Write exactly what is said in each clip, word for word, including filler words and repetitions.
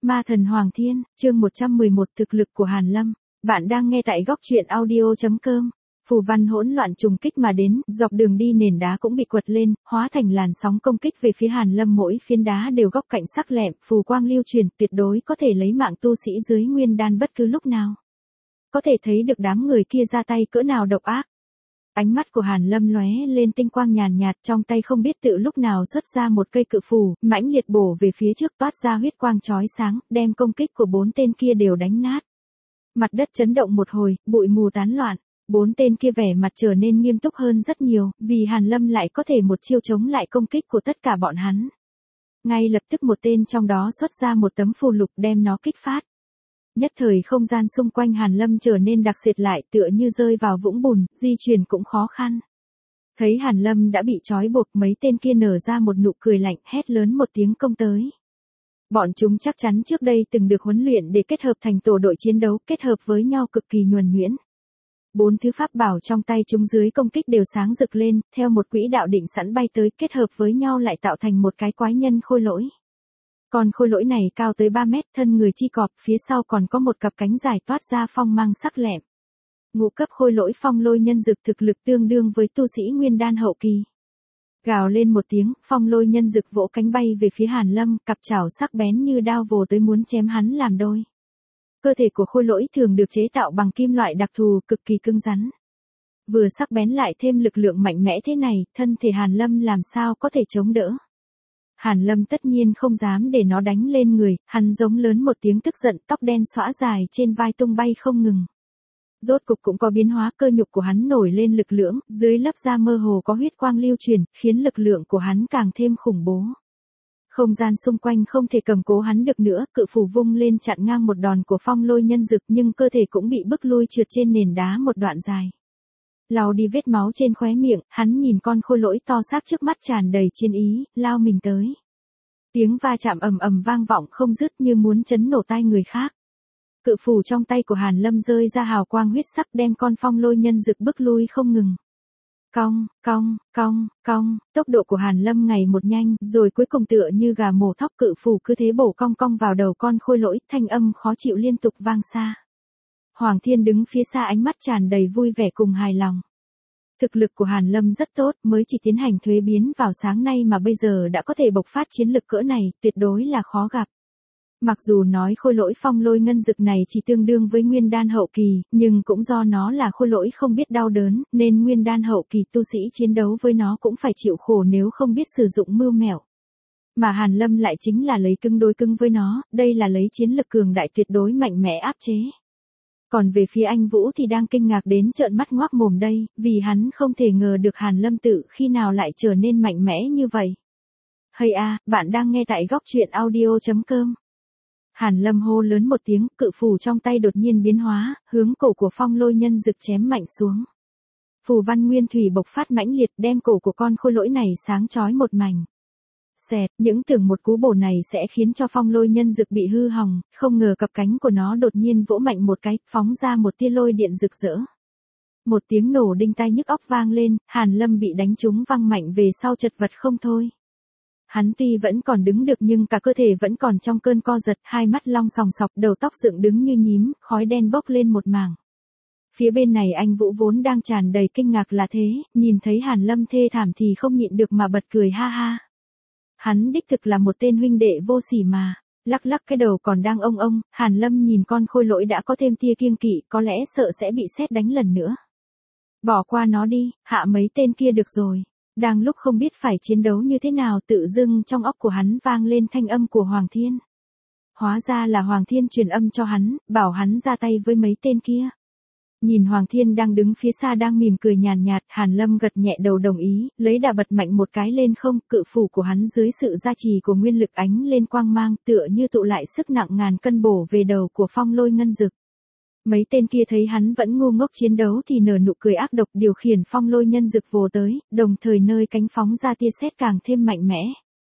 Ma thần Hoàng Thiên, chương một trăm mười một thực lực của Hàn Lâm. Bạn đang nghe tại góc truyện audio chấm com. Phù văn hỗn loạn trùng kích mà đến, dọc đường đi nền đá cũng bị quật lên, hóa thành làn sóng công kích về phía Hàn Lâm, mỗi phiến đá đều góc cạnh sắc lẹm, phù quang lưu truyền, tuyệt đối có thể lấy mạng tu sĩ dưới nguyên đan bất cứ lúc nào. Có thể thấy được đám người kia ra tay cỡ nào độc ác. Ánh mắt của Hàn Lâm lóe lên tinh quang nhàn nhạt, trong tay không biết tự lúc nào xuất ra một cây cự phù, mãnh liệt bổ về phía trước, toát ra huyết quang chói sáng, đem công kích của bốn tên kia đều đánh nát. Mặt đất chấn động một hồi, bụi mù tán loạn, bốn tên kia vẻ mặt trở nên nghiêm túc hơn rất nhiều, vì Hàn Lâm lại có thể một chiêu chống lại công kích của tất cả bọn hắn. Ngay lập tức một tên trong đó xuất ra một tấm phù lục đem nó kích phát. Nhất thời không gian xung quanh Hàn Lâm trở nên đặc sệt lại, tựa như rơi vào vũng bùn, di chuyển cũng khó khăn. Thấy Hàn Lâm đã bị trói buộc, mấy tên kia nở ra một nụ cười lạnh, hét lớn một tiếng công tới. Bọn chúng chắc chắn trước đây từng được huấn luyện để kết hợp thành tổ đội chiến đấu, kết hợp với nhau cực kỳ nhuần nhuyễn. Bốn thứ pháp bảo trong tay chúng dưới công kích đều sáng rực lên, theo một quỹ đạo định sẵn bay tới, kết hợp với nhau lại tạo thành một cái quái nhân khôi lỗi. Con khôi lỗi này cao tới ba mét, thân người chi cọp, phía sau còn có một cặp cánh dài toát ra phong mang sắc lẹm. Ngũ cấp khôi lỗi phong lôi nhân dực, thực lực tương đương với tu sĩ nguyên đan hậu kỳ. Gào lên một tiếng, phong lôi nhân dực vỗ cánh bay về phía Hàn Lâm, cặp chảo sắc bén như đao vồ tới muốn chém hắn làm đôi. Cơ thể của khôi lỗi thường được chế tạo bằng kim loại đặc thù, cực kỳ cứng rắn. Vừa sắc bén lại thêm lực lượng mạnh mẽ thế này, thân thể Hàn Lâm làm sao có thể chống đỡ. Hàn Lâm tất nhiên không dám để nó đánh lên người, hắn giống lớn một tiếng tức giận, tóc đen xõa dài trên vai tung bay không ngừng. Rốt cục cũng có biến hóa, cơ nhục của hắn nổi lên lực lưỡng, dưới lớp da mơ hồ có huyết quang lưu truyền, khiến lực lượng của hắn càng thêm khủng bố. Không gian xung quanh không thể cầm cố hắn được nữa, cự phù vung lên chặn ngang một đòn của phong lôi nhân dực, nhưng cơ thể cũng bị bức lui trượt trên nền đá một đoạn dài. Lau đi vết máu trên khóe miệng, hắn nhìn con khôi lỗi to xác trước mắt tràn đầy chiến ý, lao mình tới. Tiếng va chạm ầm ầm vang vọng không dứt như muốn chấn nổ tai người khác. Cự phù trong tay của Hàn Lâm rơi ra hào quang huyết sắc, đem con phong lôi nhân dực bức lui không ngừng. Cong, cong, cong, cong, tốc độ của Hàn Lâm ngày một nhanh, rồi cuối cùng tựa như gà mổ thóc, cự phù cứ thế bổ cong cong vào đầu con khôi lỗi, thanh âm khó chịu liên tục vang xa. Hoàng Thiên đứng phía xa, ánh mắt tràn đầy vui vẻ cùng hài lòng. Thực lực của Hàn Lâm rất tốt, mới chỉ tiến hành thuế biến vào sáng nay mà bây giờ đã có thể bộc phát chiến lực cỡ này, tuyệt đối là khó gặp. Mặc dù nói khôi lỗi phong lôi ngân dực này chỉ tương đương với nguyên đan hậu kỳ, nhưng cũng do nó là khôi lỗi không biết đau đớn, nên nguyên đan hậu kỳ tu sĩ chiến đấu với nó cũng phải chịu khổ nếu không biết sử dụng mưu mẹo. Mà Hàn Lâm lại chính là lấy cứng đối cứng với nó, đây là lấy chiến lực cường đại tuyệt đối mạnh mẽ áp chế. Còn về phía anh Vũ thì đang kinh ngạc đến trợn mắt ngoác mồm đây, vì hắn không thể ngờ được Hàn Lâm tự khi nào lại trở nên mạnh mẽ như vậy. Hay a, bạn đang nghe tại góc truyện audio chấm com. Hàn Lâm hô lớn một tiếng, cự phù trong tay đột nhiên biến hóa, hướng cổ của phong lôi nhân dực chém mạnh xuống. Phù văn nguyên thủy bộc phát mãnh liệt, đem cổ của con khôi lỗi này sáng chói một mảnh. Xẹt, những tưởng một cú bổ này sẽ khiến cho phong lôi nhân dực bị hư hỏng, không ngờ cặp cánh của nó đột nhiên vỗ mạnh một cái, phóng ra một tia lôi điện rực rỡ. Một tiếng nổ đinh tai nhức óc vang lên, Hàn Lâm bị đánh trúng văng mạnh về sau, chật vật không thôi. Hắn tuy vẫn còn đứng được nhưng cả cơ thể vẫn còn trong cơn co giật, hai mắt long sòng sọc, đầu tóc dựng đứng như nhím, khói đen bốc lên một mảng. Phía bên này anh Vũ vốn đang tràn đầy kinh ngạc là thế, nhìn thấy Hàn Lâm thê thảm thì không nhịn được mà bật cười ha ha. Hắn đích thực là một tên huynh đệ vô sỉ mà. Lắc lắc cái đầu còn đang ông ông, Hàn Lâm nhìn con khôi lỗi đã có thêm tia kiêng kỵ, có lẽ sợ sẽ bị sét đánh lần nữa. Bỏ qua nó đi, hạ mấy tên kia được rồi. Đang lúc không biết phải chiến đấu như thế nào, tự dưng trong óc của hắn vang lên thanh âm của Hoàng Thiên. Hóa ra là Hoàng Thiên truyền âm cho hắn, bảo hắn ra tay với mấy tên kia. Nhìn Hoàng Thiên đang đứng phía xa đang mỉm cười nhàn nhạt, Hàn Lâm gật nhẹ đầu đồng ý, lấy đà bật mạnh một cái lên không, cự phủ của hắn dưới sự gia trì của nguyên lực ánh lên quang mang, tựa như tụ lại sức nặng ngàn cân bổ về đầu của phong lôi ngân dực. Mấy tên kia thấy hắn vẫn ngu ngốc chiến đấu thì nở nụ cười ác độc, điều khiển phong lôi nhân dực vồ tới, đồng thời nơi cánh phóng ra tia sét càng thêm mạnh mẽ.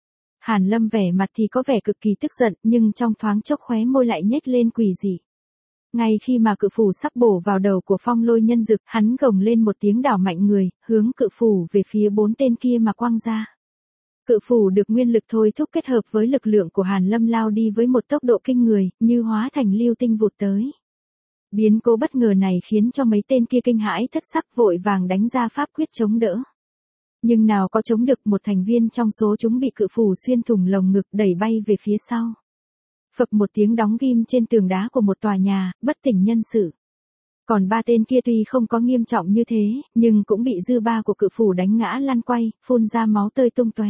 Hàn Lâm vẻ mặt thì có vẻ cực kỳ tức giận, nhưng trong thoáng chốc khóe môi lại nhếch lên quỷ dị. Ngay khi mà cự phủ sắp bổ vào đầu của phong lôi nhân dực, hắn gồng lên một tiếng đảo mạnh người, hướng cự phủ về phía bốn tên kia mà quăng ra. Cự phủ được nguyên lực thôi thúc kết hợp với lực lượng của Hàn Lâm lao đi với một tốc độ kinh người, như hóa thành lưu tinh vụt tới. Biến cố bất ngờ này khiến cho mấy tên kia kinh hãi thất sắc vội vàng đánh ra pháp quyết chống đỡ. Nhưng nào có chống được, một thành viên trong số chúng bị cự phủ xuyên thủng lồng ngực đẩy bay về phía sau. Phập một tiếng đóng ghim trên tường đá của một tòa nhà, bất tỉnh nhân sự. Còn ba tên kia tuy không có nghiêm trọng như thế, nhưng cũng bị dư ba của cự phủ đánh ngã lăn quay, phun ra máu tơi tung tóe.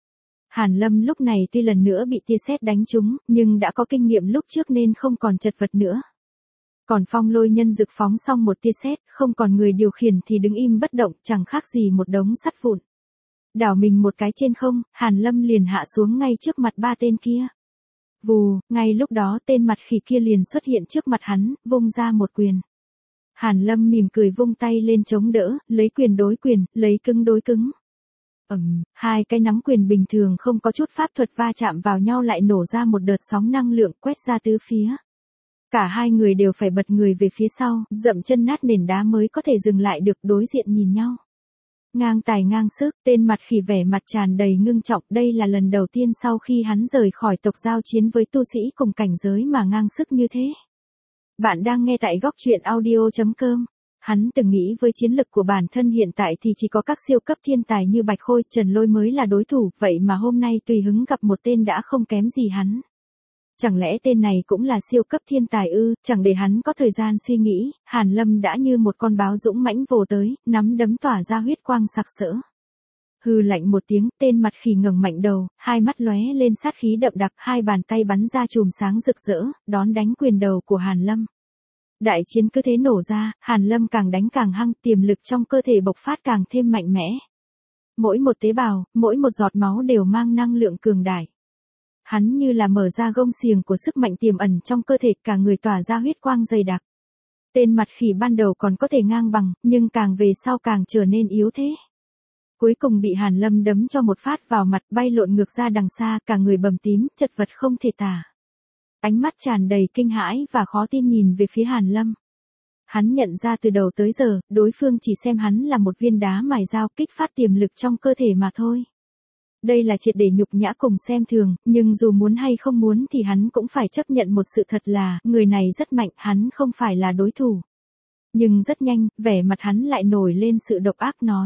Hàn Lâm lúc này tuy lần nữa bị tia sét đánh trúng, nhưng đã có kinh nghiệm lúc trước nên không còn chật vật nữa. Còn Phong Lôi Nhân Dực phóng xong một tia sét, không còn người điều khiển thì đứng im bất động, chẳng khác gì một đống sắt vụn. Đảo mình một cái trên không, Hàn Lâm liền hạ xuống ngay trước mặt ba tên kia. Vù, ngay lúc đó tên mặt khỉ kia liền xuất hiện trước mặt hắn, vung ra một quyền. Hàn Lâm mỉm cười vung tay lên chống đỡ, lấy quyền đối quyền, lấy cứng đối cứng. Ầm, um, hai cái nắm quyền bình thường không có chút pháp thuật va chạm vào nhau lại nổ ra một đợt sóng năng lượng quét ra tứ phía. Cả hai người đều phải bật người về phía sau, dậm chân nát nền đá mới có thể dừng lại được, đối diện nhìn nhau. Ngang tài ngang sức, tên mặt khỉ vẻ mặt tràn đầy ngưng trọng, đây là lần đầu tiên sau khi hắn rời khỏi tộc giao chiến với tu sĩ cùng cảnh giới mà ngang sức như thế. Bạn đang nghe tại góc truyện audio chấm com. Hắn từng nghĩ với chiến lực của bản thân hiện tại thì chỉ có các siêu cấp thiên tài như Bạch Khôi, Trần Lôi mới là đối thủ, vậy mà hôm nay tùy hứng gặp một tên đã không kém gì hắn. Chẳng lẽ tên này cũng là siêu cấp thiên tài ư? Chẳng để hắn có thời gian suy nghĩ, Hàn Lâm đã như một con báo dũng mãnh vồ tới, nắm đấm tỏa ra huyết quang sặc sỡ. Hừ lạnh một tiếng, tên mặt khỉ ngẩng mạnh đầu, hai mắt lóe lên sát khí đậm đặc, hai bàn tay bắn ra chùm sáng rực rỡ, đón đánh quyền đầu của Hàn Lâm. Đại chiến cứ thế nổ ra, Hàn Lâm càng đánh càng hăng, tiềm lực trong cơ thể bộc phát càng thêm mạnh mẽ. Mỗi một tế bào, mỗi một giọt máu đều mang năng lượng cường đại. Hắn như là mở ra gông xiềng của sức mạnh tiềm ẩn trong cơ thể, cả người tỏa ra huyết quang dày đặc. Tên mặt khỉ ban đầu còn có thể ngang bằng, nhưng càng về sau càng trở nên yếu thế. Cuối cùng bị Hàn Lâm đấm cho một phát vào mặt, bay lộn ngược ra đằng xa, cả người bầm tím, chật vật không thể tả. Ánh mắt tràn đầy kinh hãi và khó tin nhìn về phía Hàn Lâm. Hắn nhận ra từ đầu tới giờ, đối phương chỉ xem hắn là một viên đá mài dao kích phát tiềm lực trong cơ thể mà thôi. Đây là triệt để nhục nhã cùng xem thường, nhưng dù muốn hay không muốn thì hắn cũng phải chấp nhận một sự thật là, người này rất mạnh, hắn không phải là đối thủ. Nhưng rất nhanh, vẻ mặt hắn lại nổi lên sự độc ác nói.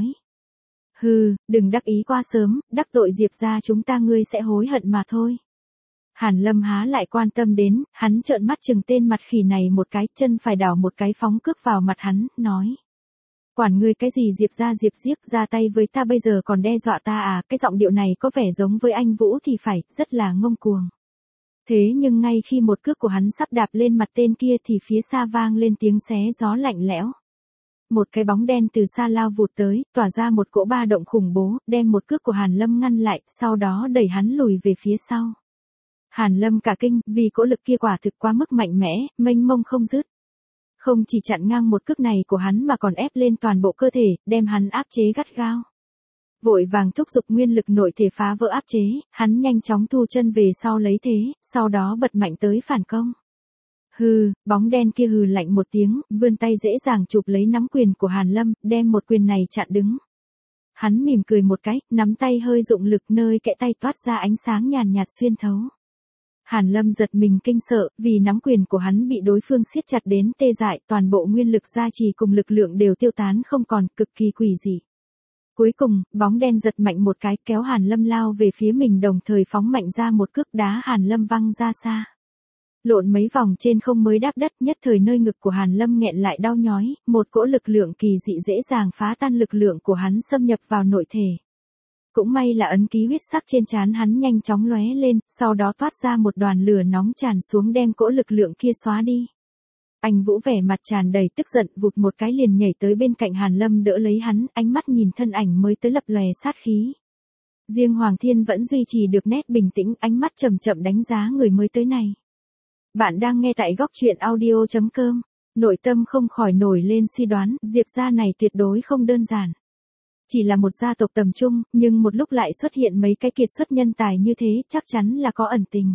Hừ, đừng đắc ý quá sớm, đắc tội Diệp gia chúng ta ngươi sẽ hối hận mà thôi. Hàn Lâm há lại quan tâm đến, hắn trợn mắt chừng tên mặt khỉ này một cái, chân phải đảo một cái phóng cước vào mặt hắn, nói. Quản ngươi cái gì Diệp gia Diệp giết, ra tay với ta bây giờ còn đe dọa ta à, cái giọng điệu này có vẻ giống với anh Vũ thì phải, rất là ngông cuồng. Thế nhưng ngay khi một cước của hắn sắp đạp lên mặt tên kia thì phía xa vang lên tiếng xé gió lạnh lẽo. Một cái bóng đen từ xa lao vụt tới, tỏa ra một cỗ ba động khủng bố, đem một cước của Hàn Lâm ngăn lại, sau đó đẩy hắn lùi về phía sau. Hàn Lâm cả kinh, vì cỗ lực kia quả thực quá mức mạnh mẽ, mênh mông không dứt. Không chỉ chặn ngang một cước này của hắn mà còn ép lên toàn bộ cơ thể, đem hắn áp chế gắt gao. Vội vàng thúc giục nguyên lực nội thể phá vỡ áp chế, hắn nhanh chóng thu chân về sau lấy thế, sau đó bật mạnh tới phản công. Hừ, bóng đen kia hừ lạnh một tiếng, vươn tay dễ dàng chụp lấy nắm quyền của Hàn Lâm, đem một quyền này chặn đứng. Hắn mỉm cười một cái, nắm tay hơi dụng lực, nơi kẽ tay toát ra ánh sáng nhàn nhạt xuyên thấu. Hàn Lâm giật mình kinh sợ, vì nắm quyền của hắn bị đối phương siết chặt đến tê dại, toàn bộ nguyên lực gia trì cùng lực lượng đều tiêu tán không còn, cực kỳ quỷ dị. Cuối cùng, bóng đen giật mạnh một cái, kéo Hàn Lâm lao về phía mình, đồng thời phóng mạnh ra một cước đá Hàn Lâm văng ra xa. Lộn mấy vòng trên không mới đáp đất, nhất thời nơi ngực của Hàn Lâm nghẹn lại đau nhói, một cỗ lực lượng kỳ dị dễ dàng phá tan lực lượng của hắn xâm nhập vào nội thể. Cũng may là ấn ký huyết sắc trên trán hắn nhanh chóng lóe lên, sau đó toát ra một đoàn lửa nóng tràn xuống đem cỗ lực lượng kia xóa đi. Anh Vũ vẻ mặt tràn đầy tức giận, vụt một cái liền nhảy tới bên cạnh Hàn Lâm đỡ lấy hắn, ánh mắt nhìn thân ảnh mới tới lập lòe sát khí. Riêng Hoàng Thiên vẫn duy trì được nét bình tĩnh, ánh mắt chậm chậm đánh giá người mới tới này. Bạn đang nghe tại góc truyện audio chấm com. Nội tâm không khỏi nổi lên suy đoán, Diệp gia này tuyệt đối không đơn giản. Chỉ là một gia tộc tầm trung, nhưng một lúc lại xuất hiện mấy cái kiệt xuất nhân tài như thế, chắc chắn là có ẩn tình.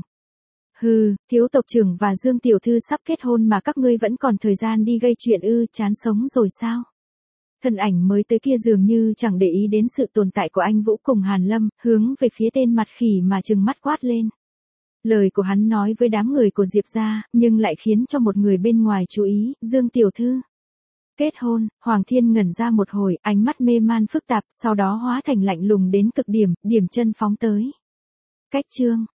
Hừ, thiếu tộc trưởng và Dương tiểu thư sắp kết hôn mà các ngươi vẫn còn thời gian đi gây chuyện ư, chán sống rồi sao? Thân ảnh mới tới kia dường như chẳng để ý đến sự tồn tại của anh Vũ cùng Hàn Lâm, hướng về phía tên mặt khỉ mà trừng mắt quát lên. Lời của hắn nói với đám người của Diệp gia, nhưng lại khiến cho một người bên ngoài chú ý, Dương tiểu thư. Kết hôn, Hoàng Thiên ngẩn ra một hồi, ánh mắt mê man phức tạp, sau đó hóa thành lạnh lùng đến cực điểm, điểm chân phóng tới. Cách chương